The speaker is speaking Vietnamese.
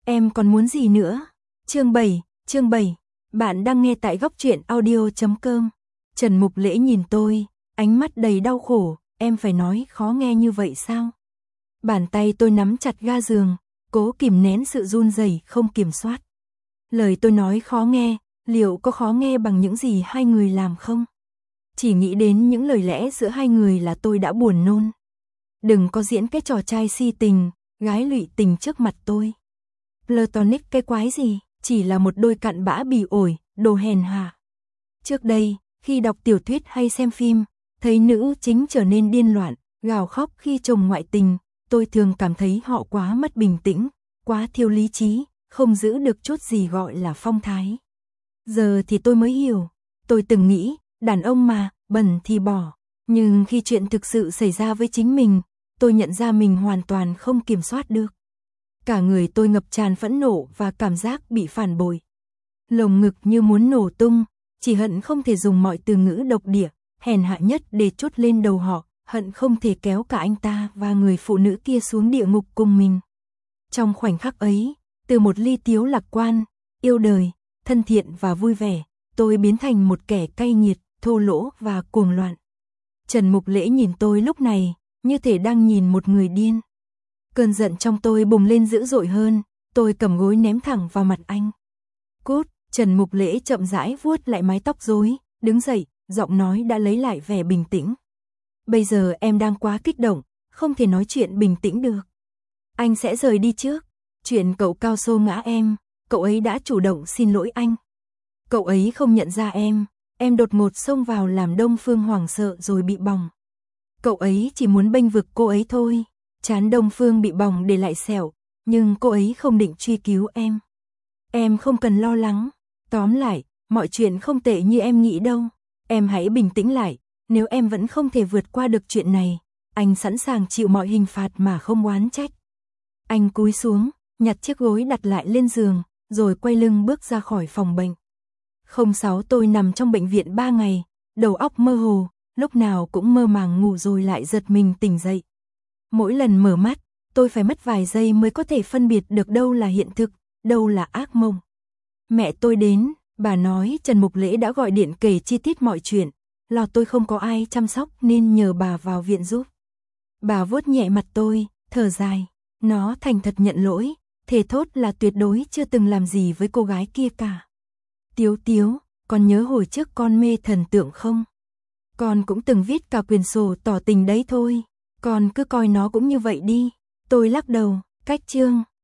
Em còn muốn gì nữa? Chương 7, bạn đang nghe tại góc truyện audio.com. Trần Mục Lễ nhìn tôi, ánh mắt đầy đau khổ, em phải nói khó nghe như vậy sao? Bàn tay tôi nắm chặt ga giường, cố kìm nén sự run rẩy không kiểm soát. Lời tôi nói khó nghe, liệu có khó nghe bằng những gì hai người làm không? Chỉ nghĩ đến những lời lẽ giữa hai người là tôi đã buồn nôn. Đừng có diễn cái trò trai si tình, gái lụy tình trước mặt tôi. Platonic cái quái gì, chỉ là một đôi cặn bã bỉ ổi, đồ hèn hạ. Trước đây, khi đọc tiểu thuyết hay xem phim, thấy nữ chính trở nên điên loạn, gào khóc khi chồng ngoại tình, tôi thường cảm thấy họ quá mất bình tĩnh, quá thiếu lý trí, không giữ được chút gì gọi là phong thái. Giờ thì tôi mới hiểu, tôi từng nghĩ, đàn ông mà, bẩn thì bỏ, nhưng khi chuyện thực sự xảy ra với chính mình, tôi nhận ra mình hoàn toàn không kiểm soát được. Cả người tôi ngập tràn phẫn nộ và cảm giác bị phản bội. Lồng ngực như muốn nổ tung, chỉ hận không thể dùng mọi từ ngữ độc địa, hèn hạ nhất để trút lên đầu họ, hận không thể kéo cả anh ta và người phụ nữ kia xuống địa ngục cùng mình. Trong khoảnh khắc ấy, từ một ly tiếu lạc quan, yêu đời, thân thiện và vui vẻ, tôi biến thành một kẻ cay nghiệt, thô lỗ và cuồng loạn. Trần Mục Lễ nhìn tôi lúc này, như thể đang nhìn một người điên. Cơn giận trong tôi bùng lên dữ dội hơn, tôi cầm gối ném thẳng vào mặt anh. Cút, Trần Mục Lễ chậm rãi vuốt lại mái tóc rối, đứng dậy, giọng nói đã lấy lại vẻ bình tĩnh. Bây giờ em đang quá kích động, không thể nói chuyện bình tĩnh được. Anh sẽ rời đi trước. Chuyện cậu cao xô ngã em, cậu ấy đã chủ động xin lỗi anh. Cậu ấy không nhận ra em đột ngột xông vào làm Đông Phương hoảng sợ rồi bị bỏng. Cậu ấy chỉ muốn bênh vực cô ấy thôi. Trán Đông Phương bị bỏng để lại sẹo, nhưng cô ấy không định truy cứu em. Em không cần lo lắng. Tóm lại, mọi chuyện không tệ như em nghĩ đâu. Em hãy bình tĩnh lại, nếu em vẫn không thể vượt qua được chuyện này, anh sẵn sàng chịu mọi hình phạt mà không oán trách. Anh cúi xuống, nhặt chiếc gối đặt lại lên giường, rồi quay lưng bước ra khỏi phòng bệnh. 06 tôi nằm trong bệnh viện 3 ngày, đầu óc mơ hồ, lúc nào cũng mơ màng ngủ rồi lại giật mình tỉnh dậy. Mỗi lần mở mắt, tôi phải mất vài giây mới có thể phân biệt được đâu là hiện thực, đâu là ác mộng. Mẹ tôi đến, bà nói Trần Mục Lễ đã gọi điện kể chi tiết mọi chuyện, lo tôi không có ai chăm sóc nên nhờ bà vào viện giúp. Bà vuốt nhẹ mặt tôi, thở dài, nó thành thật nhận lỗi, thề thốt là tuyệt đối chưa từng làm gì với cô gái kia cả. Tiếu Tiếu, con nhớ hồi trước con mê thần tượng không? Con cũng từng viết cả quyển sổ tỏ tình đấy thôi. Con cứ coi nó cũng như vậy đi. Tôi lắc đầu, cách chương.